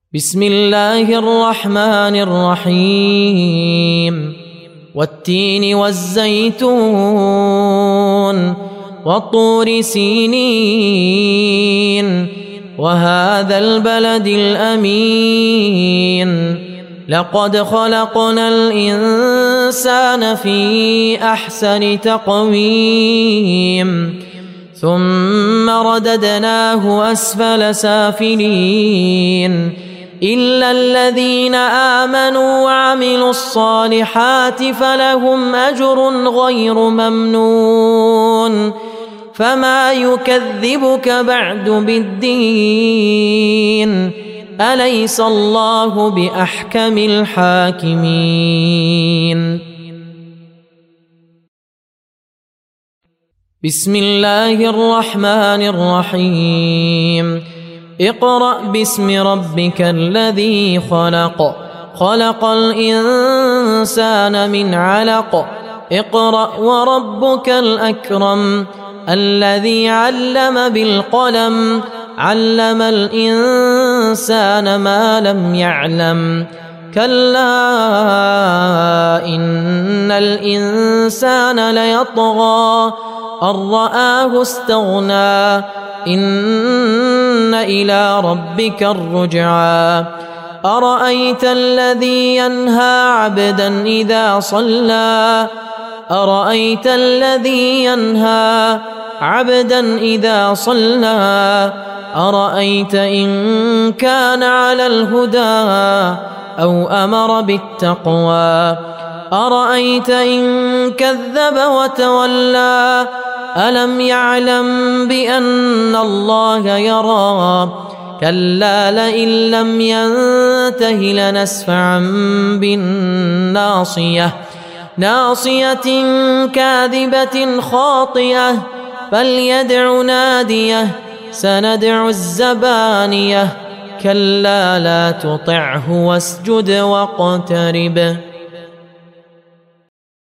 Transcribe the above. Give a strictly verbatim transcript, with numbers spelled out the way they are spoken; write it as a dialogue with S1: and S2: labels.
S1: بسم الله الرحمن الرحيم والتين والزيتون والطور سينين وهذا البلد الأمين لقد خلقنا الإنسان في أحسن تقويم ثم رددناه أسفل سافلين إلا الذين آمنوا وعملوا الصالحات فلهم أجر غير ممنون فما يكذبك بعد بالدين أليس الله بأحكم الحاكمين. بسم الله الرحمن الرحيم اقرأ باسم ربك الذي خلق خلق الإنسان من علق اقرأ وربك الأكرم الذي علم بالقلم علم الإنسان ما لم يعلم كلا إن الإنسان ليطغى أن رآه استغنى إن إلى ربك الرجعى أرأيت الذي ينهى عبدا إذا صلى أرأيت الذي ينهى عبدا إذا صلى أرأيت إن كان على الهدى أو أمر بالتقوى أرأيت إن كذب وتولى ألم يعلم بأن الله يرى كلا لئن لم ينته لنسفعا بالناصية ناصية كاذبة خاطئة فليدع ناديه سندع الزبانية كلا لا تطعه واسجد واقترب.